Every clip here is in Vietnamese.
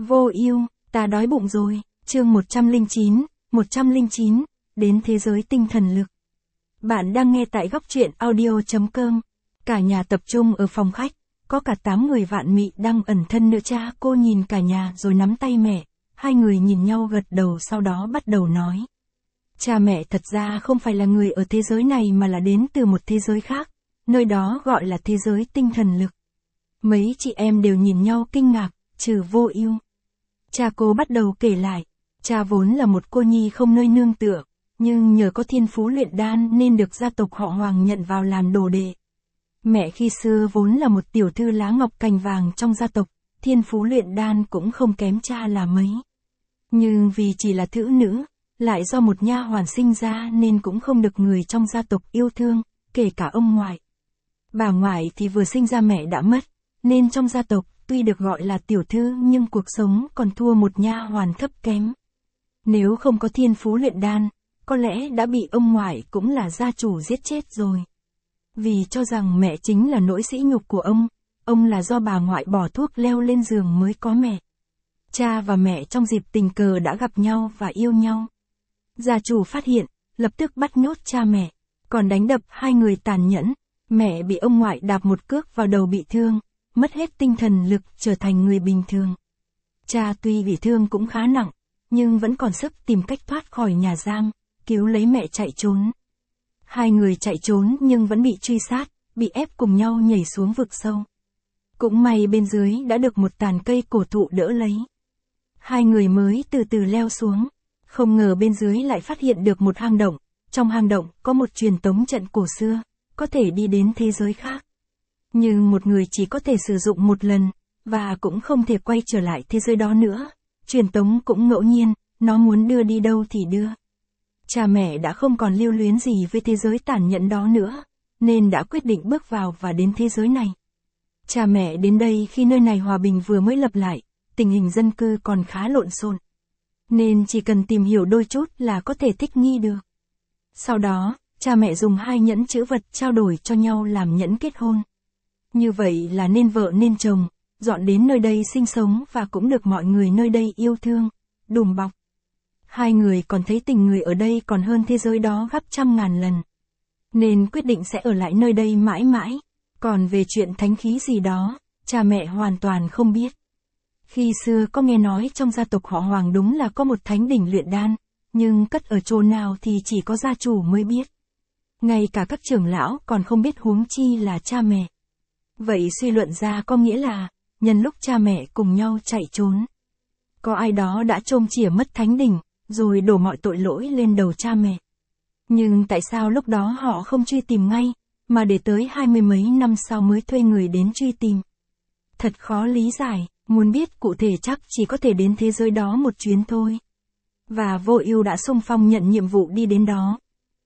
Vô ưu, ta đói bụng rồi. Chương 109, đến thế giới tinh thần lực. Bạn đang nghe tại góc truyện audio.com. Cả nhà tập trung ở phòng khách, có cả 8 người vạn mị đang ẩn thân nữa. Cha cô nhìn cả nhà rồi nắm tay mẹ, hai người nhìn nhau gật đầu sau đó bắt đầu nói. Cha mẹ thật ra không phải là người ở thế giới này mà là đến từ một thế giới khác, nơi đó gọi là thế giới tinh thần lực. Mấy chị em đều nhìn nhau kinh ngạc, trừ Vô Ưu. Cha cô bắt đầu kể lại, cha vốn là một cô nhi không nơi nương tựa, nhưng nhờ có thiên phú luyện đan nên được gia tộc họ Hoàng nhận vào làm đồ đệ. Mẹ khi xưa vốn là một tiểu thư lá ngọc cành vàng trong gia tộc, thiên phú luyện đan cũng không kém cha là mấy. Nhưng vì chỉ là thứ nữ, lại do một nha hoàn sinh ra nên cũng không được người trong gia tộc yêu thương, kể cả ông ngoại. Bà ngoại thì vừa sinh ra mẹ đã mất, nên trong gia tộc tuy được gọi là tiểu thư nhưng cuộc sống còn thua một nha hoàn thấp kém. Nếu không có thiên phú luyện đan, có lẽ đã bị ông ngoại cũng là gia chủ giết chết rồi. Vì cho rằng mẹ chính là nỗi sỉ nhục của ông là do bà ngoại bỏ thuốc leo lên giường mới có mẹ. Cha và mẹ trong dịp tình cờ đã gặp nhau và yêu nhau. Gia chủ phát hiện, lập tức bắt nhốt cha mẹ, còn đánh đập hai người tàn nhẫn. Mẹ bị ông ngoại đạp một cước vào đầu bị thương, mất hết tinh thần lực trở thành người bình thường. Cha tuy bị thương cũng khá nặng, nhưng vẫn còn sức tìm cách thoát khỏi nhà giam, cứu lấy mẹ chạy trốn. Hai người chạy trốn nhưng vẫn bị truy sát, bị ép cùng nhau nhảy xuống vực sâu. Cũng may bên dưới đã được một tàn cây cổ thụ đỡ lấy. Hai người mới từ từ leo xuống, không ngờ bên dưới lại phát hiện được một hang động, trong hang động có một truyền tống trận cổ xưa, có thể đi đến thế giới khác. Nhưng một người chỉ có thể sử dụng một lần, và cũng không thể quay trở lại thế giới đó nữa. Truyền tống cũng ngẫu nhiên, nó muốn đưa đi đâu thì đưa. Cha mẹ đã không còn lưu luyến gì với thế giới tàn nhẫn đó nữa, nên đã quyết định bước vào và đến thế giới này. Cha mẹ đến đây khi nơi này hòa bình vừa mới lập lại, tình hình dân cư còn khá lộn xộn. Nên chỉ cần tìm hiểu đôi chút là có thể thích nghi được. Sau đó, cha mẹ dùng 2 nhẫn chữ vật trao đổi cho nhau làm nhẫn kết hôn. Như vậy là nên vợ nên chồng, dọn đến nơi đây sinh sống và cũng được mọi người nơi đây yêu thương, đùm bọc. Hai người còn thấy tình người ở đây còn hơn thế giới đó gấp trăm ngàn lần. Nên quyết định sẽ ở lại nơi đây mãi mãi, còn về chuyện thánh khí gì đó, cha mẹ hoàn toàn không biết. Khi xưa có nghe nói trong gia tộc họ Hoàng đúng là có một thánh đỉnh luyện đan, nhưng cất ở chỗ nào thì chỉ có gia chủ mới biết. Ngay cả các trưởng lão còn không biết huống chi là cha mẹ. Vậy suy luận ra có nghĩa là, nhân lúc cha mẹ cùng nhau chạy trốn, có ai đó đã chôm chỉa mất thánh đỉnh, rồi đổ mọi tội lỗi lên đầu cha mẹ. Nhưng tại sao lúc đó họ không truy tìm ngay, mà để tới 20 mấy năm sau mới thuê người đến truy tìm? Thật khó lý giải, muốn biết cụ thể chắc chỉ có thể đến thế giới đó một chuyến thôi. Và Vô Ưu đã xung phong nhận nhiệm vụ đi đến đó.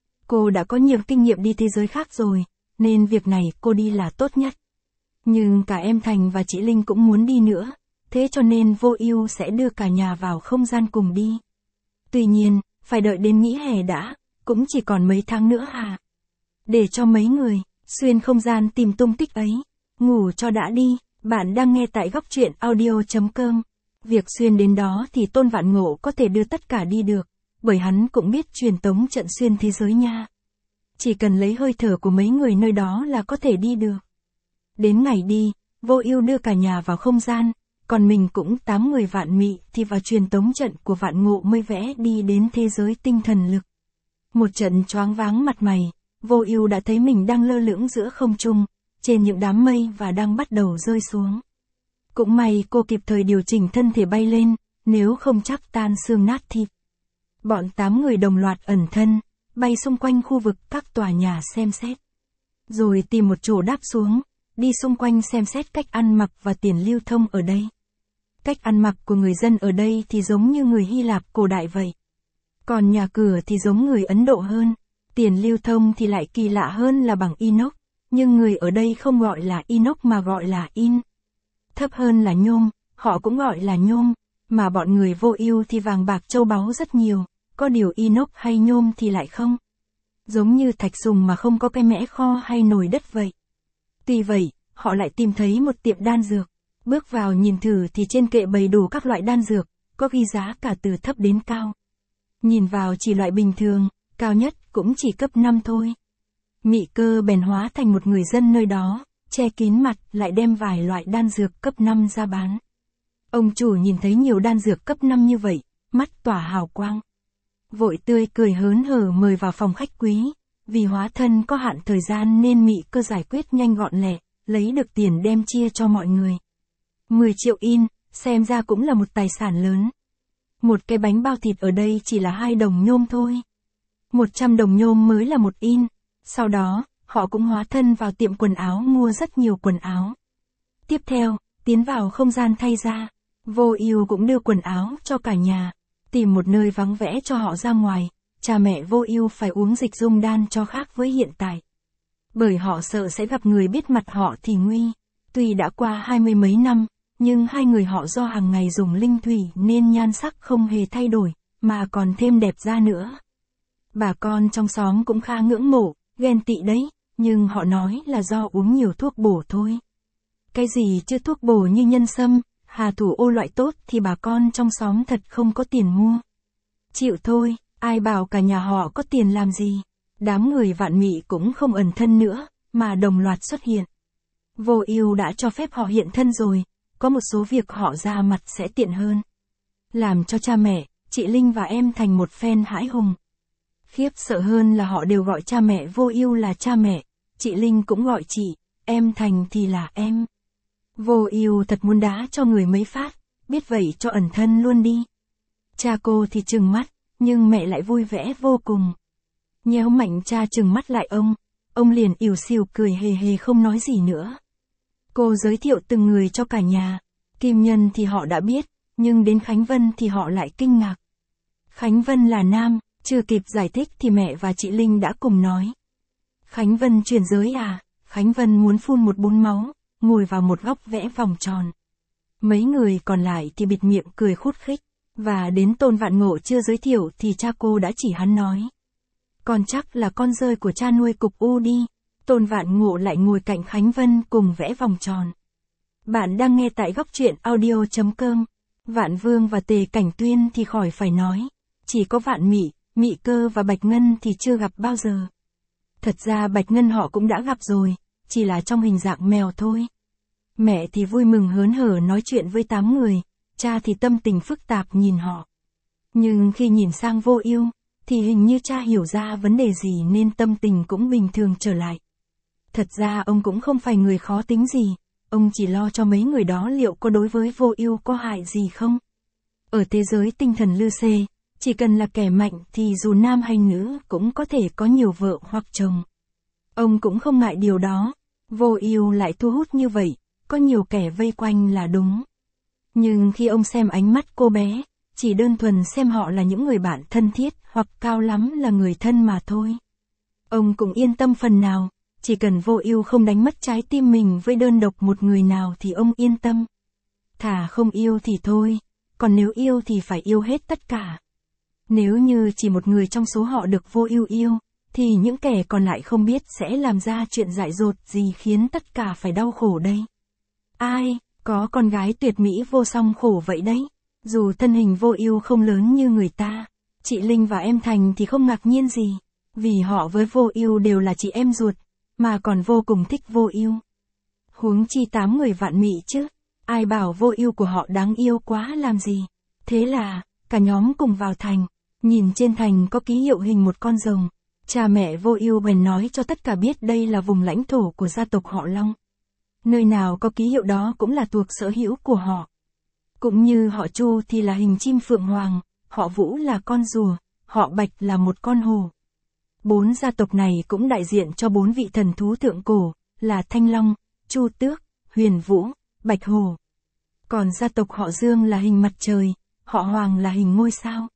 Cô đã có nhiều kinh nghiệm đi thế giới khác rồi, nên việc này cô đi là tốt nhất. Nhưng cả em Thành và chị Linh cũng muốn đi nữa, thế cho nên Vô Ưu sẽ đưa cả nhà vào không gian cùng đi. Tuy nhiên, phải đợi đến nghỉ hè đã, cũng chỉ còn mấy tháng nữa hà. Để cho mấy người, xuyên không gian tìm tung tích ấy, ngủ cho đã đi. Bạn đang nghe tại góc truyện audio.com. Việc xuyên đến đó thì Tôn Vạn Ngộ có thể đưa tất cả đi được, bởi hắn cũng biết truyền tống trận xuyên thế giới nha. Chỉ cần lấy hơi thở của mấy người nơi đó là có thể đi được. Đến ngày đi, Vô Ưu đưa cả nhà vào không gian, còn mình cũng 8 người vạn mị thì vào truyền tống trận của Vạn Ngộ mới vẽ đi đến thế giới tinh thần lực. Một trận choáng váng mặt mày, Vô Ưu đã thấy mình đang lơ lửng giữa không trung, trên những đám mây và đang bắt đầu rơi xuống. Cũng may cô kịp thời điều chỉnh thân thể bay lên, nếu không chắc tan xương nát thịt. Bọn 8 người đồng loạt ẩn thân, bay xung quanh khu vực các tòa nhà xem xét. Rồi tìm một chỗ đáp xuống, đi xung quanh xem xét cách ăn mặc và tiền lưu thông ở đây. Cách ăn mặc của người dân ở đây thì giống như người Hy Lạp cổ đại vậy. Còn nhà cửa thì giống người Ấn Độ hơn, tiền lưu thông thì lại kỳ lạ hơn là bằng inox. Nhưng người ở đây không gọi là inox mà gọi là in. Thấp hơn là nhôm, họ cũng gọi là nhôm, mà bọn người Vô Ưu thì vàng bạc châu báu rất nhiều, có điều inox hay nhôm thì lại không. Giống như thạch sùng mà không có cái mẽ kho hay nồi đất vậy. Tuy vậy, họ lại tìm thấy một tiệm đan dược. Bước vào nhìn thử thì trên kệ bày đủ các loại đan dược, có ghi giá cả từ thấp đến cao. Nhìn vào chỉ loại bình thường, cao nhất cũng chỉ cấp 5 thôi. Mị Cơ bèn hóa thành một người dân nơi đó, che kín mặt lại đem vài loại đan dược cấp 5 ra bán. Ông chủ nhìn thấy nhiều đan dược cấp 5 như vậy, mắt tỏa hào quang. Vội tươi cười hớn hở mời vào phòng khách quý, vì hóa thân có hạn thời gian nên Mị Cơ giải quyết nhanh gọn lẹ, lấy được tiền đem chia cho mọi người. 10 triệu in, xem ra cũng là một tài sản lớn. Một cái bánh bao thịt ở đây chỉ là 2 đồng nhôm thôi. 100 đồng nhôm mới là 1 in. Sau đó, họ cũng hóa thân vào tiệm quần áo mua rất nhiều quần áo. Tiếp theo, tiến vào không gian thay da. Vô Ưu cũng đưa quần áo cho cả nhà, tìm một nơi vắng vẻ cho họ ra ngoài. Cha mẹ Vô Ưu phải uống dịch dung đan cho khác với hiện tại. Bởi họ sợ sẽ gặp người biết mặt họ thì nguy. Tuy đã qua 20 mấy năm, nhưng hai người họ do hàng ngày dùng linh thủy nên nhan sắc không hề thay đổi, mà còn thêm đẹp ra nữa. Bà con trong xóm cũng khá ngưỡng mộ, ghen tị đấy, nhưng họ nói là do uống nhiều thuốc bổ thôi. Cái gì chứ thuốc bổ như nhân sâm, hà thủ ô loại tốt thì bà con trong xóm thật không có tiền mua. Chịu thôi, ai bảo cả nhà họ có tiền làm gì. Đám người Vạn Mị cũng không ẩn thân nữa, mà đồng loạt xuất hiện. Vô Ưu đã cho phép họ hiện thân rồi, có một số việc họ ra mặt sẽ tiện hơn. Làm cho cha mẹ, chị Linh và em Thành một phen hãi hùng. Khiếp sợ hơn là họ đều gọi cha mẹ Vô Ưu là cha mẹ, chị Linh cũng gọi chị, em Thành thì là em. Vô Ưu thật muốn đá cho người mấy phát, biết vậy cho ẩn thân luôn đi. Cha cô thì trừng mắt, nhưng mẹ lại vui vẻ vô cùng. Nhéo mạnh cha trừng mắt lại ông liền ỉu xìu cười hề hề không nói gì nữa. Cô giới thiệu từng người cho cả nhà, Kim Nhân thì họ đã biết, nhưng đến Khánh Vân thì họ lại kinh ngạc. Khánh Vân là nam, chưa kịp giải thích thì mẹ và chị Linh đã cùng nói. Khánh Vân chuyển giới à? Khánh Vân muốn phun một búng máu, ngồi vào một góc vẽ vòng tròn. Mấy người còn lại thì bịt miệng cười khút khích, và đến Tôn Vạn Ngộ chưa giới thiệu thì cha cô đã chỉ hắn nói. Còn chắc là con rơi của cha nuôi Cục U đi. Tôn Vạn Ngộ lại ngồi cạnh Khánh Vân cùng vẽ vòng tròn. Bạn đang nghe tại góc truyện audio.com. Vạn Vương và Tề Cảnh Tuyên thì khỏi phải nói. Chỉ có Vạn Mị, Mị Cơ và Bạch Ngân thì chưa gặp bao giờ. Thật ra Bạch Ngân họ cũng đã gặp rồi, chỉ là trong hình dạng mèo thôi. Mẹ thì vui mừng hớn hở nói chuyện với 8 người, cha thì tâm tình phức tạp nhìn họ. Nhưng khi nhìn sang Vô Ưu, thì hình như cha hiểu ra vấn đề gì nên tâm tình cũng bình thường trở lại. Thật ra ông cũng không phải người khó tính gì, ông chỉ lo cho mấy người đó liệu có đối với Vô Ưu có hại gì không. Ở thế giới tinh thần Lư Xê, chỉ cần là kẻ mạnh thì dù nam hay nữ cũng có thể có nhiều vợ hoặc chồng. Ông cũng không ngại điều đó, Vô Ưu lại thu hút như vậy, có nhiều kẻ vây quanh là đúng. Nhưng khi ông xem ánh mắt cô bé, chỉ đơn thuần xem họ là những người bạn thân thiết hoặc cao lắm là người thân mà thôi. Ông cũng yên tâm phần nào, chỉ cần Vô Ưu không đánh mất trái tim mình với đơn độc một người nào thì ông yên tâm. Thà không yêu thì thôi, còn nếu yêu thì phải yêu hết tất cả. Nếu như chỉ một người trong số họ được Vô Ưu yêu, thì những kẻ còn lại không biết sẽ làm ra chuyện dại dột gì khiến tất cả phải đau khổ đây. Ai, có con gái tuyệt mỹ vô song khổ vậy đấy. Dù thân hình Vô Ưu không lớn như người ta, chị Linh và em Thành thì không ngạc nhiên gì, vì họ với Vô Ưu đều là chị em ruột, mà còn vô cùng thích Vô Ưu. Huống chi 8 người Vạn Mị chứ, ai bảo Vô Ưu của họ đáng yêu quá làm gì. Thế là, cả nhóm cùng vào thành, nhìn trên thành có ký hiệu hình một con rồng. Cha mẹ Vô Ưu bèn nói cho tất cả biết đây là vùng lãnh thổ của gia tộc họ Long. Nơi nào có ký hiệu đó cũng là thuộc sở hữu của họ. Cũng như họ Chu thì là hình chim phượng hoàng, họ Vũ là con rùa, họ Bạch là một con hổ. 4 gia tộc này cũng đại diện cho 4 vị thần thú thượng cổ, là Thanh Long, Chu Tước, Huyền Vũ, Bạch Hổ. Còn gia tộc họ Dương là hình mặt trời, họ Hoàng là hình ngôi sao.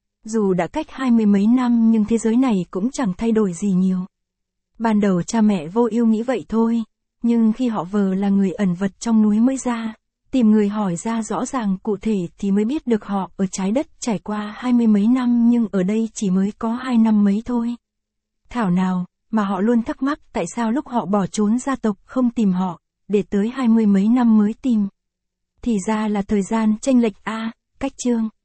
Dù đã cách 20 mấy năm nhưng thế giới này cũng chẳng thay đổi gì nhiều. Ban đầu cha mẹ Vô Ưu nghĩ vậy thôi, nhưng khi họ vờ là người ẩn vật trong núi mới ra, tìm người hỏi ra rõ ràng cụ thể thì mới biết được họ ở trái đất trải qua 20 mấy năm nhưng ở đây chỉ mới có 2 năm mấy thôi. Thảo nào, mà họ luôn thắc mắc tại sao lúc họ bỏ trốn gia tộc không tìm họ, để tới 20 mấy năm mới tìm. Thì ra là thời gian chênh lệch a, cách chương.